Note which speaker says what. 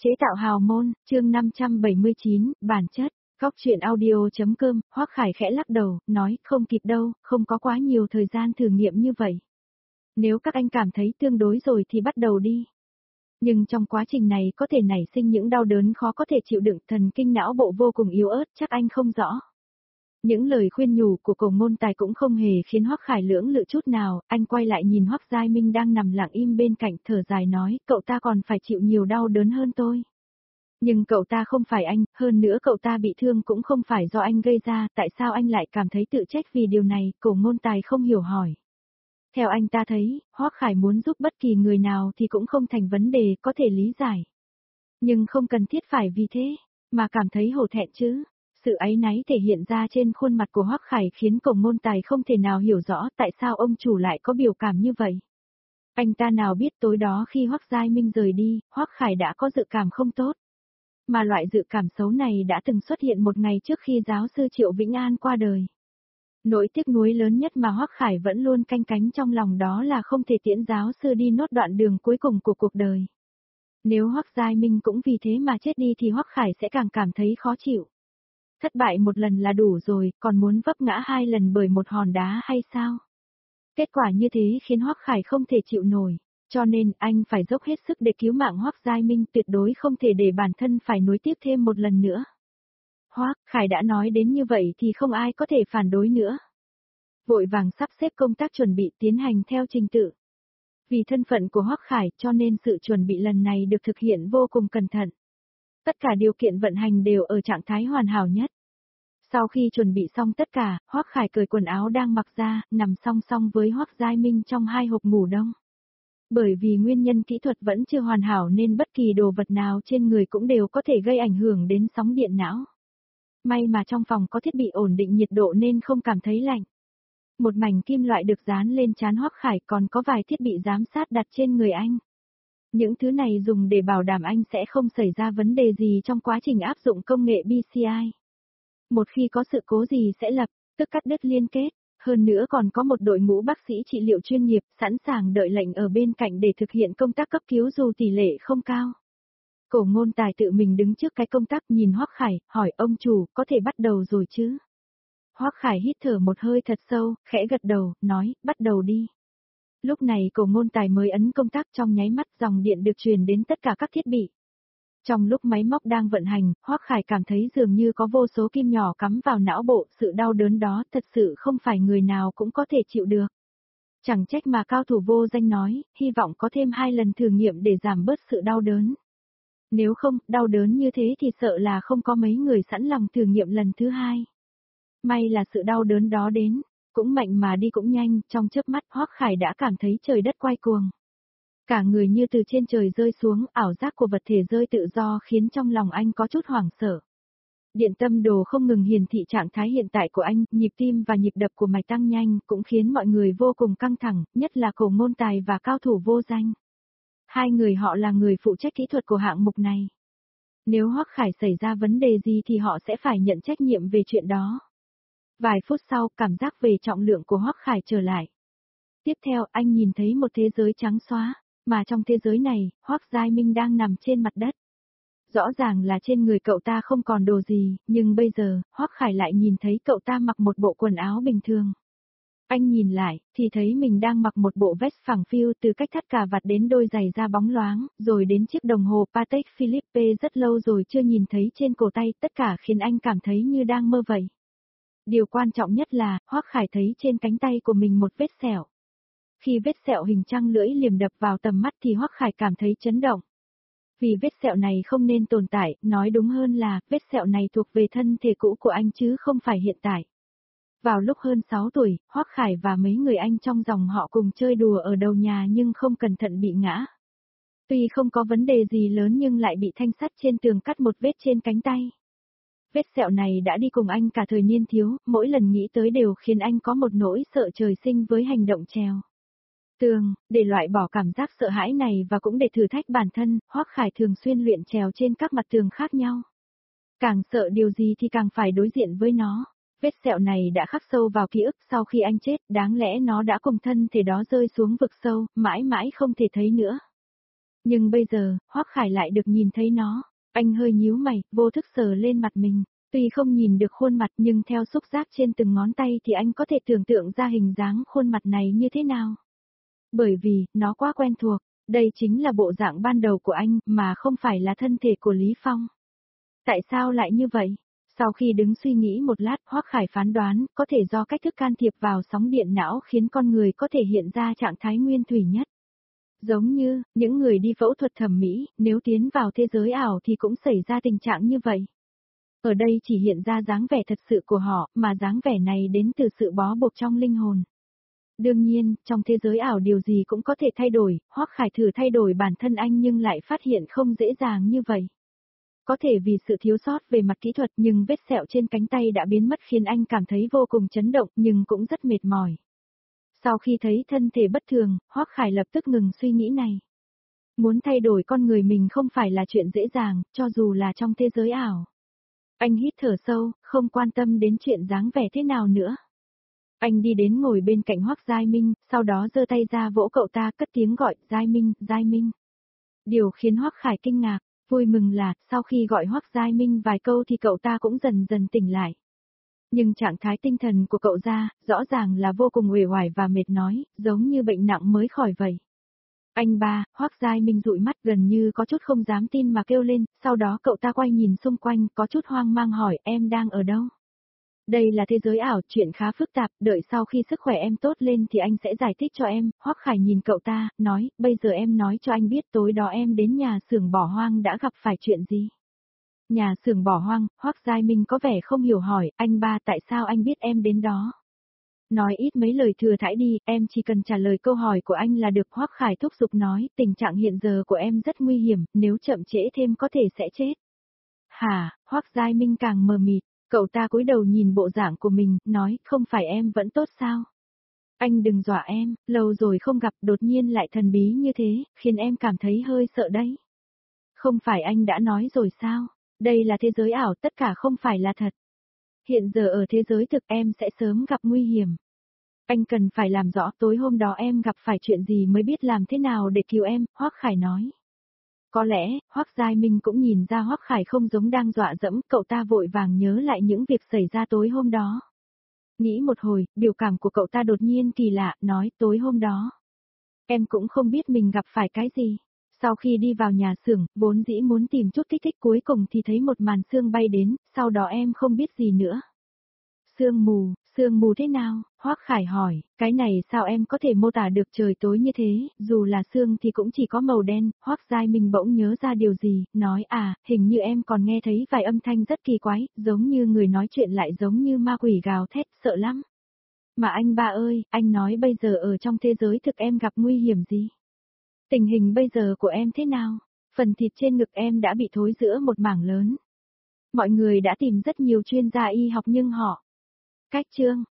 Speaker 1: Chế tạo hào môn, chương 579, bản chất, góc truyện audio.com, Hoắc Khải khẽ lắc đầu, nói, không kịp đâu, không có quá nhiều thời gian thử nghiệm như vậy. Nếu các anh cảm thấy tương đối rồi thì bắt đầu đi. Nhưng trong quá trình này có thể nảy sinh những đau đớn khó có thể chịu đựng, thần kinh não bộ vô cùng yếu ớt, chắc anh không rõ. Những lời khuyên nhủ của Cổ Ngôn Tài cũng không hề khiến Hoắc Khải lưỡng lự chút nào, anh quay lại nhìn Hoắc Giai Minh đang nằm lặng im bên cạnh, thở dài nói, cậu ta còn phải chịu nhiều đau đớn hơn tôi. Nhưng cậu ta không phải anh, hơn nữa cậu ta bị thương cũng không phải do anh gây ra, tại sao anh lại cảm thấy tự trách vì điều này, Cổ Ngôn Tài không hiểu hỏi. Theo anh ta thấy, Hoắc Khải muốn giúp bất kỳ người nào thì cũng không thành vấn đề, có thể lý giải. Nhưng không cần thiết phải vì thế, mà cảm thấy hổ thẹn chứ. Sự áy náy thể hiện ra trên khuôn mặt của Hoắc Khải khiến Cổ Ngôn Tài không thể nào hiểu rõ tại sao ông chủ lại có biểu cảm như vậy. Anh ta nào biết tối đó khi Hoắc Giai Minh rời đi, Hoắc Khải đã có dự cảm không tốt. Mà loại dự cảm xấu này đã từng xuất hiện một ngày trước khi giáo sư Triệu Vĩnh An qua đời. Nỗi tiếc nuối lớn nhất mà Hoắc Khải vẫn luôn canh cánh trong lòng đó là không thể tiễn giáo sư đi nốt đoạn đường cuối cùng của cuộc đời. Nếu Hoắc Giai Minh cũng vì thế mà chết đi thì Hoắc Khải sẽ càng cảm thấy khó chịu. Thất bại một lần là đủ rồi, còn muốn vấp ngã 2 lần bởi một hòn đá hay sao? Kết quả như thế khiến Hoắc Khải không thể chịu nổi, cho nên anh phải dốc hết sức để cứu mạng Hoắc Giai Minh, tuyệt đối không thể để bản thân phải nối tiếp thêm một lần nữa. Hoắc Khải đã nói đến như vậy thì không ai có thể phản đối nữa. Vội vàng sắp xếp công tác chuẩn bị tiến hành theo trình tự. Vì thân phận của Hoắc Khải cho nên sự chuẩn bị lần này được thực hiện vô cùng cẩn thận. Tất cả điều kiện vận hành đều ở trạng thái hoàn hảo nhất. Sau khi chuẩn bị xong tất cả, Hoắc Khải cởi quần áo đang mặc ra, nằm song song với Hoắc Giai Minh trong 2 hộp ngủ đông. Bởi vì nguyên nhân kỹ thuật vẫn chưa hoàn hảo nên bất kỳ đồ vật nào trên người cũng đều có thể gây ảnh hưởng đến sóng điện não. May mà trong phòng có thiết bị ổn định nhiệt độ nên không cảm thấy lạnh. Một mảnh kim loại được dán lên trán Hoắc Khải, còn có vài thiết bị giám sát đặt trên người anh. Những thứ này dùng để bảo đảm anh sẽ không xảy ra vấn đề gì trong quá trình áp dụng công nghệ BCI. Một khi có sự cố gì sẽ lập tức cắt đứt liên kết, hơn nữa còn có một đội ngũ bác sĩ trị liệu chuyên nghiệp sẵn sàng đợi lệnh ở bên cạnh để thực hiện công tác cấp cứu dù tỷ lệ không cao. Cổ Ngôn Tài tự mình đứng trước cái công tắc nhìn Hoắc Khải, hỏi ông chủ, có thể bắt đầu rồi chứ? Hoắc Khải hít thở một hơi thật sâu, khẽ gật đầu, nói, bắt đầu đi. Lúc này Cổ Ngôn Tài mới ấn công tắc, trong nháy mắt dòng điện được truyền đến tất cả các thiết bị. Trong lúc máy móc đang vận hành, Hoắc Khải cảm thấy dường như có vô số kim nhỏ cắm vào não bộ, sự đau đớn đó thật sự không phải người nào cũng có thể chịu được. Chẳng trách mà cao thủ vô danh nói, hy vọng có thêm 2 lần thử nghiệm để giảm bớt sự đau đớn. Nếu không, đau đớn như thế thì sợ là không có mấy người sẵn lòng thử nghiệm lần thứ 2. May là sự đau đớn đó đến, cũng mạnh mà đi cũng nhanh, trong chớp mắt Hoắc Khải đã cảm thấy trời đất quay cuồng. Cả người như từ trên trời rơi xuống, ảo giác của vật thể rơi tự do khiến trong lòng anh có chút hoảng sợ. Điện tâm đồ không ngừng hiển thị trạng thái hiện tại của anh, nhịp tim và nhịp đập của mạch tăng nhanh, cũng khiến mọi người vô cùng căng thẳng, nhất là Cổ Ngôn Tài và cao thủ vô danh. 2 người họ là người phụ trách kỹ thuật của hạng mục này. Nếu Hoắc Khải xảy ra vấn đề gì thì họ sẽ phải nhận trách nhiệm về chuyện đó. Vài phút sau, cảm giác về trọng lượng của Hoắc Khải trở lại. Tiếp theo, anh nhìn thấy một thế giới trắng xóa, mà trong thế giới này, Hoắc Giai Minh đang nằm trên mặt đất. Rõ ràng là trên người cậu ta không còn đồ gì, nhưng bây giờ, Hoắc Khải lại nhìn thấy cậu ta mặc một bộ quần áo bình thường. Anh nhìn lại, thì thấy mình đang mặc một bộ vest phẳng phiu, từ cách thắt cà vạt đến đôi giày da bóng loáng, rồi đến chiếc đồng hồ Patek Philippe rất lâu rồi chưa nhìn thấy trên cổ tay, tất cả khiến anh cảm thấy như đang mơ vậy. Điều quan trọng nhất là, Hoắc Khải thấy trên cánh tay của mình một vết sẹo. Khi vết sẹo hình trăng lưỡi liềm đập vào tầm mắt thì Hoắc Khải cảm thấy chấn động. Vì vết sẹo này không nên tồn tại, nói đúng hơn là, vết sẹo này thuộc về thân thể cũ của anh chứ không phải hiện tại. Vào lúc hơn 6 tuổi, Hoắc Khải và mấy người anh trong dòng họ cùng chơi đùa ở đầu nhà nhưng không cẩn thận bị ngã. Tuy không có vấn đề gì lớn nhưng lại bị thanh sắt trên tường cắt một vết trên cánh tay. Vết sẹo này đã đi cùng anh cả thời niên thiếu, mỗi lần nghĩ tới đều khiến anh có một nỗi sợ trời sinh với hành động trèo tường. Để loại bỏ cảm giác sợ hãi này và cũng để thử thách bản thân, Hoắc Khải thường xuyên luyện trèo trên các mặt tường khác nhau. Càng sợ điều gì thì càng phải đối diện với nó. Vết sẹo này đã khắc sâu vào ký ức, sau khi anh chết, đáng lẽ nó đã cùng thân thể đó rơi xuống vực sâu, mãi mãi không thể thấy nữa. Nhưng bây giờ, Hoắc Khải lại được nhìn thấy nó. Anh hơi nhíu mày, vô thức sờ lên mặt mình. Tuy không nhìn được khuôn mặt nhưng theo xúc giác trên từng ngón tay thì anh có thể tưởng tượng ra hình dáng khuôn mặt này như thế nào. Bởi vì, nó quá quen thuộc, đây chính là bộ dạng ban đầu của anh mà không phải là thân thể của Lý Phong. Tại sao lại như vậy? Sau khi đứng suy nghĩ một lát, Hoắc Khải phán đoán có thể do cách thức can thiệp vào sóng điện não khiến con người có thể hiện ra trạng thái nguyên thủy nhất. Giống như, những người đi phẫu thuật thẩm mỹ, nếu tiến vào thế giới ảo thì cũng xảy ra tình trạng như vậy. Ở đây chỉ hiện ra dáng vẻ thật sự của họ, mà dáng vẻ này đến từ sự bó buộc trong linh hồn. Đương nhiên, trong thế giới ảo điều gì cũng có thể thay đổi, Hoắc Khải thử thay đổi bản thân anh nhưng lại phát hiện không dễ dàng như vậy. Có thể vì sự thiếu sót về mặt kỹ thuật nhưng vết sẹo trên cánh tay đã biến mất khiến anh cảm thấy vô cùng chấn động nhưng cũng rất mệt mỏi. Sau khi thấy thân thể bất thường, Hoắc Khải lập tức ngừng suy nghĩ này. Muốn thay đổi con người mình không phải là chuyện dễ dàng, cho dù là trong thế giới ảo. Anh hít thở sâu, không quan tâm đến chuyện dáng vẻ thế nào nữa. Anh đi đến ngồi bên cạnh Hoắc Giai Minh, sau đó giơ tay ra vỗ cậu ta cất tiếng gọi, Giai Minh, Giai Minh. Điều khiến Hoắc Khải kinh ngạc, vui mừng là, sau khi gọi Hoắc Giai Minh vài câu thì cậu ta cũng dần dần tỉnh lại. Nhưng trạng thái tinh thần của cậu ta, rõ ràng là vô cùng uể oải và mệt nói, giống như bệnh nặng mới khỏi vậy. Anh ba, Hoắc Giai Minh dụi mắt gần như có chút không dám tin mà kêu lên, sau đó cậu ta quay nhìn xung quanh, có chút hoang mang hỏi, em đang ở đâu? Đây là thế giới ảo, chuyện khá phức tạp, đợi sau khi sức khỏe em tốt lên thì anh sẽ giải thích cho em. Hoắc Khải nhìn cậu ta, nói, bây giờ em nói cho anh biết tối đó em đến nhà xưởng bỏ hoang đã gặp phải chuyện gì. Nhà xưởng bỏ hoang, Hoắc Giai Minh có vẻ không hiểu hỏi, anh ba tại sao anh biết em đến đó? Nói ít mấy lời thừa thãi đi, em chỉ cần trả lời câu hỏi của anh là được. Hoắc Khải thúc giục nói, tình trạng hiện giờ của em rất nguy hiểm, nếu chậm trễ thêm có thể sẽ chết. Hả, Hoắc Giai Minh càng mờ mịt, cậu ta cúi đầu nhìn bộ dạng của mình, nói, không phải em vẫn tốt sao? Anh đừng dọa em, lâu rồi không gặp đột nhiên lại thần bí như thế, khiến em cảm thấy hơi sợ đấy. Không phải anh đã nói rồi sao? Đây là thế giới ảo, tất cả không phải là thật. Hiện giờ ở thế giới thực em sẽ sớm gặp nguy hiểm. Anh cần phải làm rõ tối hôm đó em gặp phải chuyện gì mới biết làm thế nào để cứu em, Hoắc Khải nói. Có lẽ, Hoắc Giai Minh cũng nhìn ra Hoắc Khải không giống đang dọa dẫm, cậu ta vội vàng nhớ lại những việc xảy ra tối hôm đó. Nghĩ một hồi, biểu cảm của cậu ta đột nhiên kỳ lạ, nói tối hôm đó. Em cũng không biết mình gặp phải cái gì. Sau khi đi vào nhà xưởng, vốn dĩ muốn tìm chút kích thích cuối cùng thì thấy một màn sương bay đến, sau đó em không biết gì nữa. Sương mù thế nào? Hoắc Khải hỏi, cái này sao em có thể mô tả được trời tối như thế, dù là sương thì cũng chỉ có màu đen. Hoắc Giai Minh bỗng nhớ ra điều gì, nói hình như em còn nghe thấy vài âm thanh rất kỳ quái, giống như người nói chuyện lại giống như ma quỷ gào thét, sợ lắm. Mà anh ba ơi, anh nói bây giờ ở trong thế giới thực em gặp nguy hiểm gì? Tình hình bây giờ của em thế nào? Phần thịt trên ngực em đã bị thối rữa một mảng lớn. Mọi người đã tìm rất nhiều chuyên gia y học nhưng họ cách chương